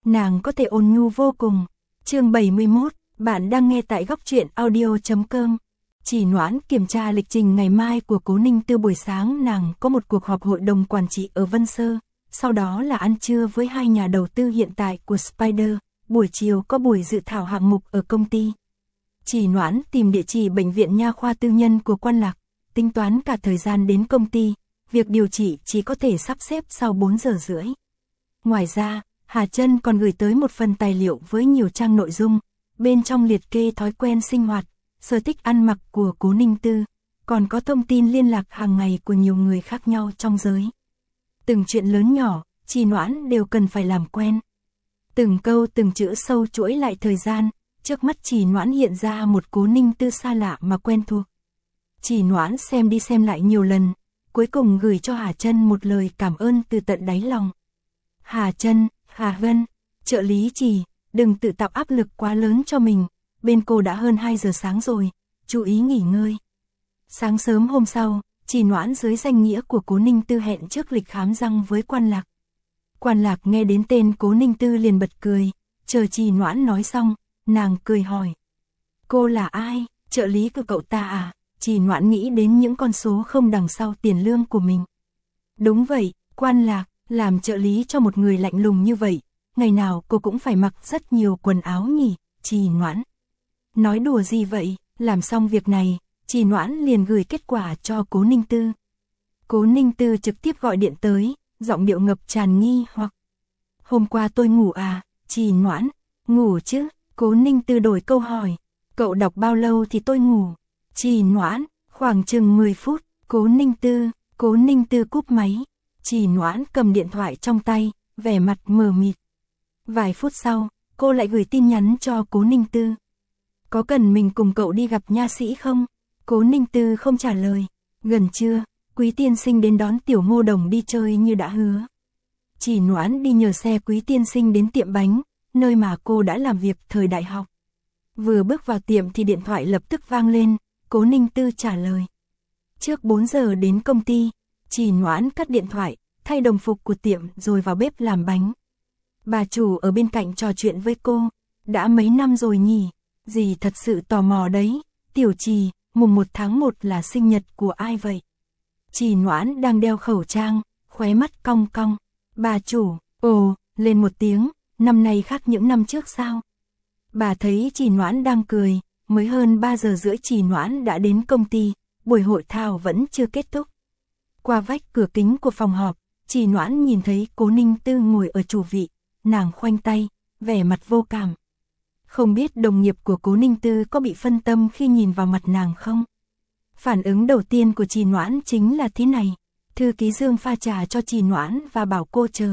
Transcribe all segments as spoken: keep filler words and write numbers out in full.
nàng có thể ôn nhu vô cùng. Chương bảy mươi mốt, bạn đang nghe tại góc truyện audio chấm com. Chỉ Noãn kiểm tra lịch trình ngày mai của Cố Ninh Tư. Buổi sáng nàng có một cuộc họp hội đồng quản trị ở Vân Sơ, sau đó là ăn trưa với hai nhà đầu tư hiện tại của Spider, buổi chiều có buổi dự thảo hạng mục ở công ty. Chỉ Noãn tìm địa chỉ bệnh viện nha khoa tư nhân của Quan Lạc, tính toán cả thời gian đến công ty, việc điều trị chỉ có thể sắp xếp sau bốn giờ rưỡi. Ngoài ra, Hà Trân còn gửi tới một phần tài liệu với nhiều trang nội dung, bên trong liệt kê thói quen sinh hoạt, sở thích ăn mặc của Cố Ninh Tư, còn có thông tin liên lạc hàng ngày của nhiều người khác nhau trong giới. Từng chuyện lớn nhỏ, Chỉ Noãn đều cần phải làm quen. Từng câu từng chữ sâu chuỗi lại thời gian, trước mắt Chỉ Noãn hiện ra một Cố Ninh Tư xa lạ mà quen thuộc. Chỉ Noãn xem đi xem lại nhiều lần, cuối cùng gửi cho Hà Trân một lời cảm ơn từ tận đáy lòng. Hà Trân, Hà Vân, trợ lý Chỉ, đừng tự tạo áp lực quá lớn cho mình, bên cô đã hơn hai giờ sáng rồi, chú ý nghỉ ngơi. Sáng sớm hôm sau, Chỉ Noãn dưới danh nghĩa của Cố Ninh Tư hẹn trước lịch khám răng với Quan Lạc. Quan Lạc nghe đến tên Cố Ninh Tư liền bật cười, chờ Chỉ Noãn nói xong, nàng cười hỏi. Cô là ai, trợ lý của cậu ta à? Chỉ Noãn nghĩ đến những con số không đằng sau tiền lương của mình. Đúng vậy, Quan Lạc, làm trợ lý cho một người lạnh lùng như vậy, ngày nào cô cũng phải mặc rất nhiều quần áo nhỉ, Chỉ Noãn. Nói đùa gì vậy, làm xong việc này, Chỉ Noãn liền gửi kết quả cho Cố Ninh Tư. Cố Ninh Tư trực tiếp gọi điện tới, giọng điệu ngập tràn nghi hoặc. Hôm qua tôi ngủ à, Chỉ Noãn, ngủ chứ, Cố Ninh Tư đổi câu hỏi. Cậu đọc bao lâu thì tôi ngủ? Chỉ Noãn, khoảng chừng mười phút, Cố Ninh Tư, Cố Ninh Tư cúp máy. Chỉ Noãn cầm điện thoại trong tay, vẻ mặt mờ mịt. Vài phút sau, cô lại gửi tin nhắn cho Cố Ninh Tư. Có cần mình cùng cậu đi gặp nha sĩ không? Cố Ninh Tư không trả lời. Gần trưa, Quý tiên sinh đến đón Tiểu Ngô Đồng đi chơi như đã hứa. Chỉ Noãn đi nhờ xe Quý tiên sinh đến tiệm bánh, nơi mà cô đã làm việc thời đại học. Vừa bước vào tiệm thì điện thoại lập tức vang lên, Cố Ninh Tư trả lời. Trước bốn giờ đến công ty, Chỉ Noãn cắt điện thoại, thay đồng phục của tiệm rồi vào bếp làm bánh. Bà chủ ở bên cạnh trò chuyện với cô, đã mấy năm rồi nhỉ, dì thật sự tò mò đấy, Tiểu Trì, mùng một tháng một là sinh nhật của ai vậy? Chỉ Noãn đang đeo khẩu trang, khóe mắt cong cong. Bà chủ, ồ, lên một tiếng, năm nay khác những năm trước sao? Bà thấy Chỉ Noãn đang cười, mới hơn ba giờ rưỡi Chỉ Noãn đã đến công ty, buổi hội thảo vẫn chưa kết thúc. Qua vách cửa kính của phòng họp, Chỉ Noãn nhìn thấy Cố Ninh Tư ngồi ở chủ vị, nàng khoanh tay, vẻ mặt vô cảm. Không biết đồng nghiệp của Cố Ninh Tư có bị phân tâm khi nhìn vào mặt nàng không? Phản ứng đầu tiên của Chỉ Noãn chính là thế này, thư ký Dương pha trà cho Chỉ Noãn và bảo cô chờ.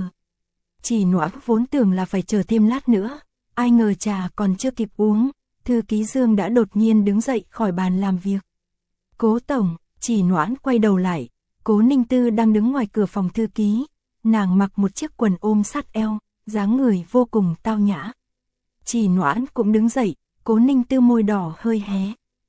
Chỉ Noãn vốn tưởng là phải chờ thêm lát nữa, ai ngờ trà còn chưa kịp uống, thư ký Dương đã đột nhiên đứng dậy khỏi bàn làm việc. Cố tổng, Chỉ Noãn quay đầu lại, Cố Ninh Tư đang đứng ngoài cửa phòng thư ký, nàng mặc một chiếc quần ôm sát eo, dáng người vô cùng tao nhã. Chỉ Noãn cũng đứng dậy, Cố Ninh Tư môi đỏ hơi hé.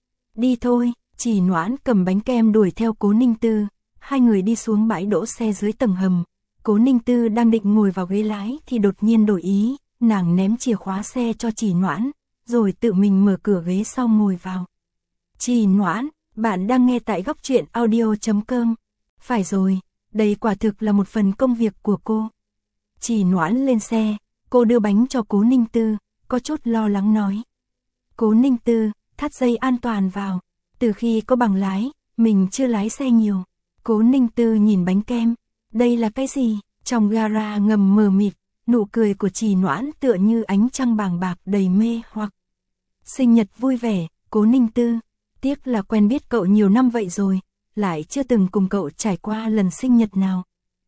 Đi thôi, Chỉ Noãn cầm bánh kem đuổi theo Cố Ninh Tư, hai người đi xuống bãi đỗ xe dưới tầng hầm. Cố Ninh Tư đang định ngồi vào ghế lái thì đột nhiên đổi ý, nàng ném chìa khóa xe cho Chỉ Noãn, rồi tự mình mở cửa ghế sau ngồi vào. Chỉ Noãn, bạn đang nghe tại góc truyện audio chấm com. Phải rồi, đây quả thực là một phần công việc của cô. Chỉ Noãn lên xe, cô đưa bánh cho Cố Ninh Tư, có chút lo lắng nói. Cố Ninh Tư, thắt dây an toàn vào, từ khi có bằng lái, mình chưa lái xe nhiều. Cố Ninh Tư nhìn bánh kem, đây là cái gì? Trong gara ngầm mờ mịt, nụ cười của Chỉ Noãn tựa như ánh trăng bàng bạc đầy mê hoặc. Sinh nhật vui vẻ, Cố Ninh Tư, tiếc là quen biết cậu nhiều năm vậy rồi, lại chưa từng cùng cậu trải qua lần sinh nhật nào.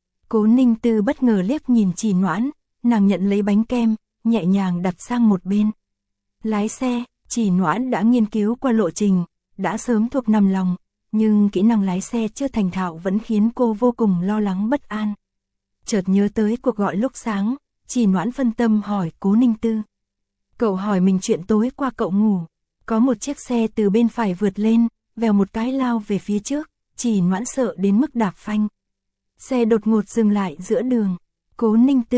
Cố Ninh Tư bất ngờ liếc nhìn Chỉ Noãn, nàng nhận lấy bánh kem, nhẹ nhàng đặt sang một bên. Lái xe, Chỉ Noãn đã nghiên cứu qua lộ trình, đã sớm thuộc nằm lòng, nhưng kỹ năng lái xe chưa thành thạo vẫn khiến cô vô cùng lo lắng bất an. Chợt nhớ tới cuộc gọi lúc sáng, Chỉ Noãn phân tâm hỏi Cố Ninh Tư. Cậu hỏi mình chuyện tối qua cậu ngủ, có một chiếc xe từ bên phải vượt lên, vèo một cái lao về phía trước, Chỉ Noãn sợ đến mức đạp phanh. Xe đột ngột dừng lại giữa đường. Cố Ninh Tư,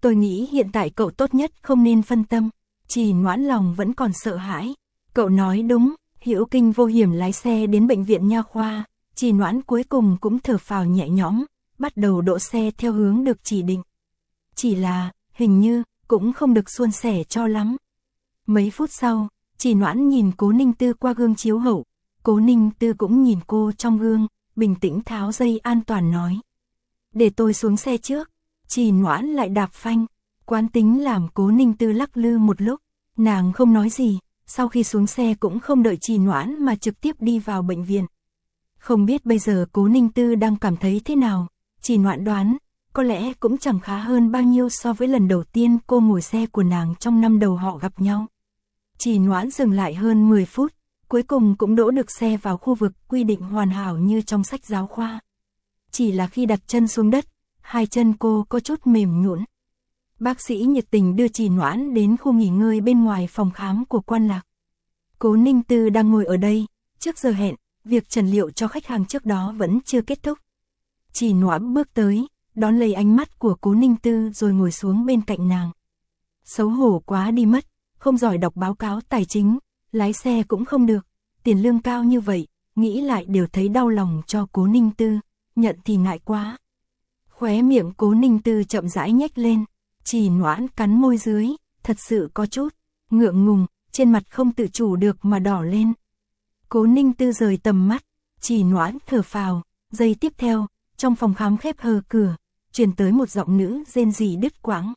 Tôi nghĩ hiện tại cậu tốt nhất không nên phân tâm. Trì Noãn lòng vẫn còn sợ hãi. Cậu nói đúng, hữu kinh vô hiểm lái xe đến bệnh viện nha khoa. Trì Noãn cuối cùng cũng thở phào nhẹ nhõm, bắt đầu đỗ xe theo hướng được chỉ định. Chỉ là, hình như, cũng không được suôn sẻ cho lắm. Mấy phút sau, Trì Noãn nhìn Cố Ninh Tư qua gương chiếu hậu. Cố Ninh Tư cũng nhìn cô trong gương, bình tĩnh tháo dây an toàn nói. Để tôi xuống xe trước. Trì Noãn lại đạp phanh. Quán tính làm Cố Ninh Tư lắc lư một lúc. Nàng không nói gì, sau khi xuống xe cũng không đợi Trì Noãn mà trực tiếp đi vào bệnh viện. Không biết bây giờ Cố Ninh Tư đang cảm thấy thế nào. Trì Noãn đoán, có lẽ cũng chẳng khá hơn bao nhiêu so với lần đầu tiên cô ngồi xe của nàng trong năm đầu họ gặp nhau. Trì Noãn dừng lại hơn mười phút, cuối cùng cũng đỗ được xe vào khu vực quy định hoàn hảo như trong sách giáo khoa. Chỉ là khi đặt chân xuống đất, hai chân cô có chút mềm nhũn. Bác sĩ nhiệt tình đưa Trì Noãn đến khu nghỉ ngơi bên ngoài phòng khám của Quan Lạc. Cố Ninh Tư đang ngồi ở đây, trước giờ hẹn, việc trần liệu cho khách hàng trước đó vẫn chưa kết thúc. Trì Noãn bước tới, đón lấy ánh mắt của Cố Ninh Tư rồi ngồi xuống bên cạnh nàng. Xấu hổ quá đi mất, không giỏi đọc báo cáo tài chính, lái xe cũng không được, tiền lương cao như vậy, nghĩ lại đều thấy đau lòng cho Cố Ninh Tư, nhận thì ngại quá. Khóe miệng Cố Ninh Tư chậm rãi nhếch lên, Trì Noãn cắn môi dưới, thật sự có chút ngượng ngùng, trên mặt không tự chủ được mà đỏ lên. Cố Ninh Tư rời tầm mắt, Trì Noãn thở phào, giây tiếp theo, trong phòng khám khép hờ cửa, truyền tới một giọng nữ rên rỉ đứt quãng.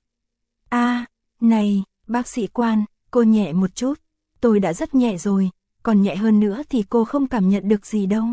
A, này, bác sĩ Quan, cô nhẹ một chút, tôi đã rất nhẹ rồi, còn nhẹ hơn nữa thì cô không cảm nhận được gì đâu.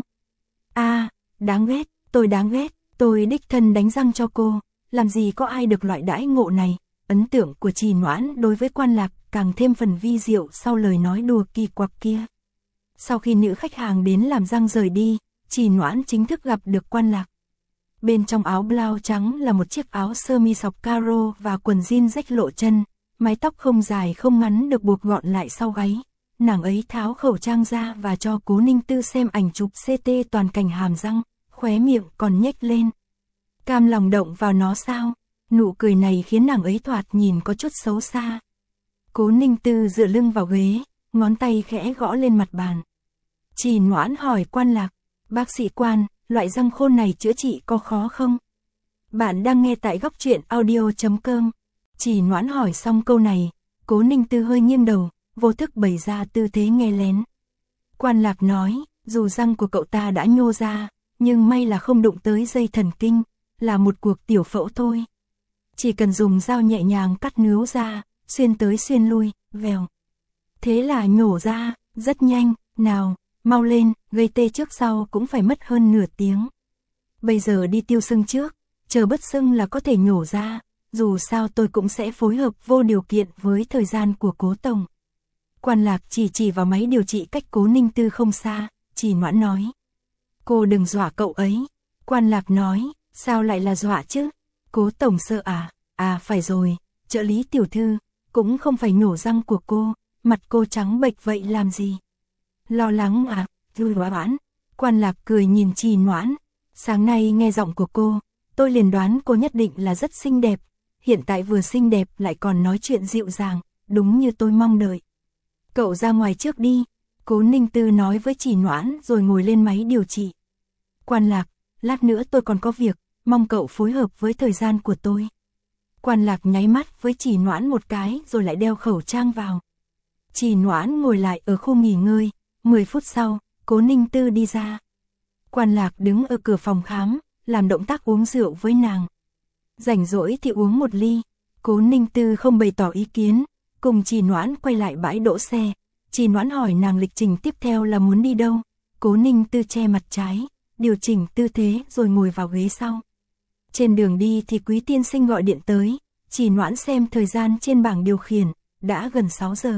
A, đáng ghét, tôi đáng ghét, tôi đích thân đánh răng cho cô, làm gì có ai được loại đãi ngộ này. Ấn tượng của Trì Noãn đối với Quan Lạc càng thêm phần vi diệu sau lời nói đùa kỳ quặc kia. Sau khi nữ khách hàng đến làm răng rời đi, Trì Noãn chính thức gặp được Quan Lạc. Bên trong áo blau trắng là một chiếc áo sơ mi sọc caro và quần jean rách lộ chân, mái tóc không dài không ngắn được buộc gọn lại sau gáy. Nàng ấy tháo khẩu trang ra và cho Cố Ninh Tư xem ảnh chụp xê tê toàn cảnh hàm răng, khóe miệng còn nhếch lên. Cam lòng động vào nó sao? Nụ cười này khiến nàng ấy thoạt nhìn có chút xấu xa. Cố Ninh Tư dựa lưng vào ghế, ngón tay khẽ gõ lên mặt bàn. Trì Noãn hỏi Quan Lạc, bác sĩ Quan, loại răng khôn này chữa trị có khó không? Bạn đang nghe tại góc truyện audio chấm com. Trì Noãn hỏi xong câu này, Cố Ninh Tư hơi nghiêng đầu, vô thức bày ra tư thế nghe lén. Quan Lạc nói, dù răng của cậu ta đã nhô ra, nhưng may là không đụng tới dây thần kinh, là một cuộc tiểu phẫu thôi. Chỉ cần dùng dao nhẹ nhàng cắt nướu ra, xuyên tới xuyên lui, vèo. Thế là nhổ ra, rất nhanh, nào, mau lên, gây tê trước sau cũng phải mất hơn nửa tiếng. Bây giờ đi tiêu sưng trước, chờ bớt sưng là có thể nhổ ra, dù sao tôi cũng sẽ phối hợp vô điều kiện với thời gian của Cố Tổng. Quan Lạc chỉ chỉ vào máy điều trị cách Cố Ninh Tư không xa, Trì Noãn nói. Cô đừng dọa cậu ấy. Quan Lạc nói, sao lại là dọa chứ? Cố Tổng sợ à? À phải rồi, trợ lý tiểu thư, cũng không phải nhổ răng của cô, mặt cô trắng bệch vậy làm gì? Lo lắng à? Thư đoán. Quan Lạc cười nhìn Trì Noãn, sáng nay nghe giọng của cô, tôi liền đoán cô nhất định là rất xinh đẹp, hiện tại vừa xinh đẹp lại còn nói chuyện dịu dàng, đúng như tôi mong đợi. Cậu ra ngoài trước đi, Cố Ninh Tư nói với Trì Noãn rồi ngồi lên máy điều trị. Quan Lạc, lát nữa tôi còn có việc, mong cậu phối hợp với thời gian của tôi. Quan Lạc nháy mắt với Trì Noãn một cái rồi lại đeo khẩu trang vào. Trì Noãn ngồi lại ở khu nghỉ ngơi, mười phút sau, Cố Ninh Tư đi ra. Quan Lạc đứng ở cửa phòng khám, làm động tác uống rượu với nàng. Rảnh rỗi thì uống một ly, Cố Ninh Tư không bày tỏ ý kiến, cùng Trì Noãn quay lại bãi đỗ xe. Trì Noãn hỏi nàng lịch trình tiếp theo là muốn đi đâu. Cố Ninh Tư che mặt trái, điều chỉnh tư thế rồi ngồi vào ghế sau. Trên đường đi thì Quý tiên sinh gọi điện tới, Trì Noãn xem thời gian trên bảng điều khiển, đã gần sáu giờ.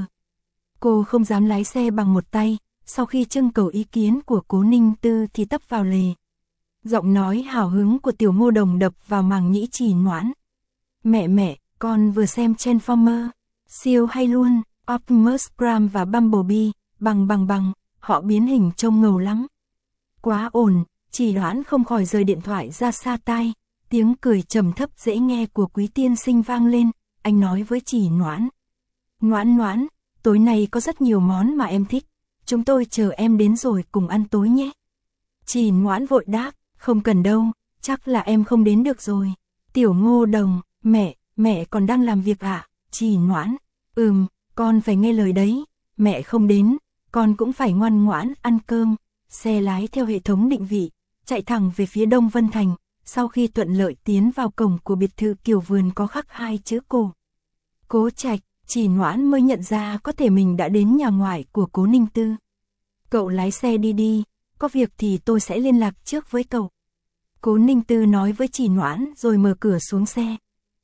Cô không dám lái xe bằng một tay, sau khi trưng cầu ý kiến của Cố Ninh Tư thì tấp vào lề. Giọng nói hào hứng của Tiểu Ngô Đồng đập vào màng nhĩ Trì Noãn. Mẹ mẹ, con vừa xem Transformer, siêu hay luôn, Optimus Prime và Bumblebee, bằng bằng bằng, họ biến hình trông ngầu lắm. Quá ổn, Trì Noãn không khỏi rời điện thoại ra xa tai, Tiếng cười trầm thấp dễ nghe của Quý tiên sinh vang lên, anh nói với Chỉ Noãn. Noãn Noãn, tối nay có rất nhiều món mà em thích, chúng tôi chờ em đến rồi cùng ăn tối nhé. Chỉ Noãn vội đáp, không cần đâu, chắc là em không đến được rồi. Tiểu Ngô Đồng, mẹ, mẹ còn đang làm việc ạ? À? Chỉ Noãn, ừm, con phải nghe lời đấy, mẹ không đến, con cũng phải ngoan ngoãn ăn cơm. Xe lái theo hệ thống định vị, chạy thẳng về phía Đông Vân Thành, sau khi thuận lợi tiến vào cổng của biệt thự Kiều Vườn có khắc hai chữ Cố. Cố Trạch, Chỉ Noãn mới nhận ra có thể mình đã đến nhà ngoại của Cố Ninh Tư. Cậu lái xe đi đi, có việc thì tôi sẽ liên lạc trước với cậu. Cố Ninh Tư nói với Chỉ Noãn rồi mở cửa xuống xe.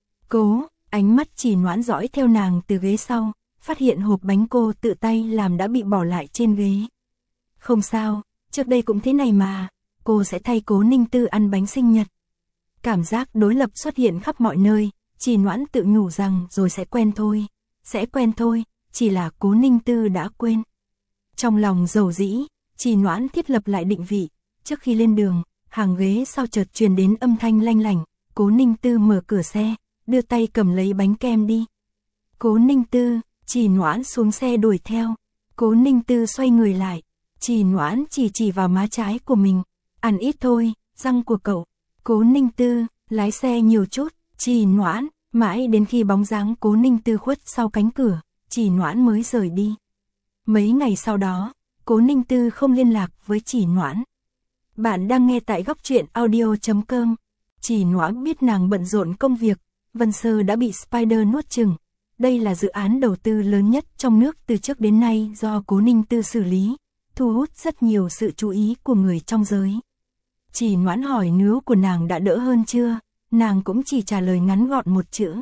Cố, ánh mắt Chỉ Noãn dõi theo nàng từ ghế sau, phát hiện hộp bánh cô tự tay làm đã bị bỏ lại trên ghế. Không sao, trước đây cũng thế này mà, cô sẽ thay Cố Ninh Tư ăn bánh sinh nhật. Cảm giác đối lập xuất hiện khắp mọi nơi, Chỉ Noãn tự nhủ rằng rồi sẽ quen thôi, sẽ quen thôi, chỉ là Cố Ninh Tư đã quên. Trong lòng dầu dĩ, Chỉ Noãn thiết lập lại định vị, trước khi lên đường, hàng ghế sau chợt truyền đến âm thanh lanh lảnh, Cố Ninh Tư mở cửa xe, đưa tay cầm lấy bánh kem đi. Cố Ninh Tư, Chỉ Noãn xuống xe đuổi theo. Cố Ninh Tư xoay người lại, Chỉ Noãn chỉ chỉ vào má trái của mình, ăn ít thôi, răng của cậu. Cố Ninh Tư, lái xe nhiều chút, Chỉ Noãn, mãi đến khi bóng dáng Cố Ninh Tư khuất sau cánh cửa, Chỉ Noãn mới rời đi. Mấy ngày sau đó, Cố Ninh Tư không liên lạc với Chỉ Noãn. Bạn đang nghe tại góc truyện audio chấm com. Chỉ Noãn biết nàng bận rộn công việc, Vân Sơ đã bị Spider nuốt chửng. Đây là dự án đầu tư lớn nhất trong nước từ trước đến nay do Cố Ninh Tư xử lý, thu hút rất nhiều sự chú ý của người trong giới. Chỉ Noãn hỏi nướu của nàng đã đỡ hơn chưa, nàng cũng chỉ trả lời ngắn gọn một chữ.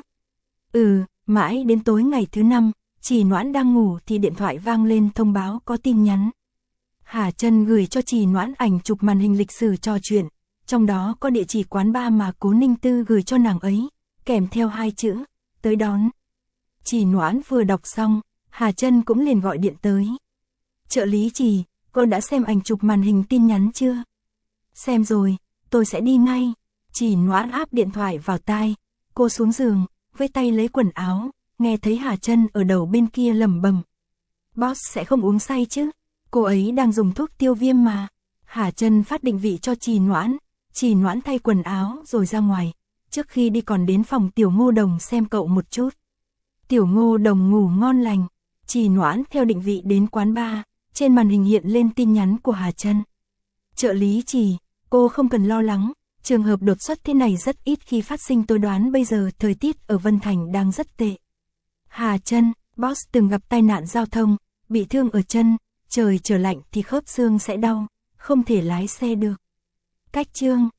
Ừ, mãi đến tối ngày thứ năm, Chỉ Noãn đang ngủ thì điện thoại vang lên thông báo có tin nhắn. Hà Trân gửi cho Chỉ Noãn ảnh chụp màn hình lịch sử trò chuyện, trong đó có địa chỉ quán bar mà Cố Ninh Tư gửi cho nàng ấy, kèm theo hai chữ, tới đón. Chỉ Noãn vừa đọc xong, Hà Trân cũng liền gọi điện tới. Trợ lý Chỉ, cô đã xem ảnh chụp màn hình tin nhắn chưa? Xem rồi, tôi sẽ đi ngay. Chỉ Noãn áp điện thoại vào tai, cô xuống giường, với tay lấy quần áo, nghe thấy Hà Trân ở đầu bên kia lẩm bẩm. Boss sẽ không uống say chứ? Cô ấy đang dùng thuốc tiêu viêm mà. Hà Trân phát định vị cho Chỉ Noãn, Chỉ Noãn thay quần áo rồi ra ngoài, trước khi đi còn đến phòng Tiểu Ngô Đồng xem cậu một chút. Tiểu Ngô Đồng ngủ ngon lành, Chỉ Noãn theo định vị đến quán bar, trên màn hình hiện lên tin nhắn của Hà Trân. Trợ lý Chỉ, cô không cần lo lắng, trường hợp đột xuất thế này rất ít khi phát sinh, tôi đoán bây giờ thời tiết ở Vân Thành đang rất tệ. Hà Trân, boss từng gặp tai nạn giao thông, bị thương ở chân, trời trở lạnh thì khớp xương sẽ đau, không thể lái xe được. Cách chương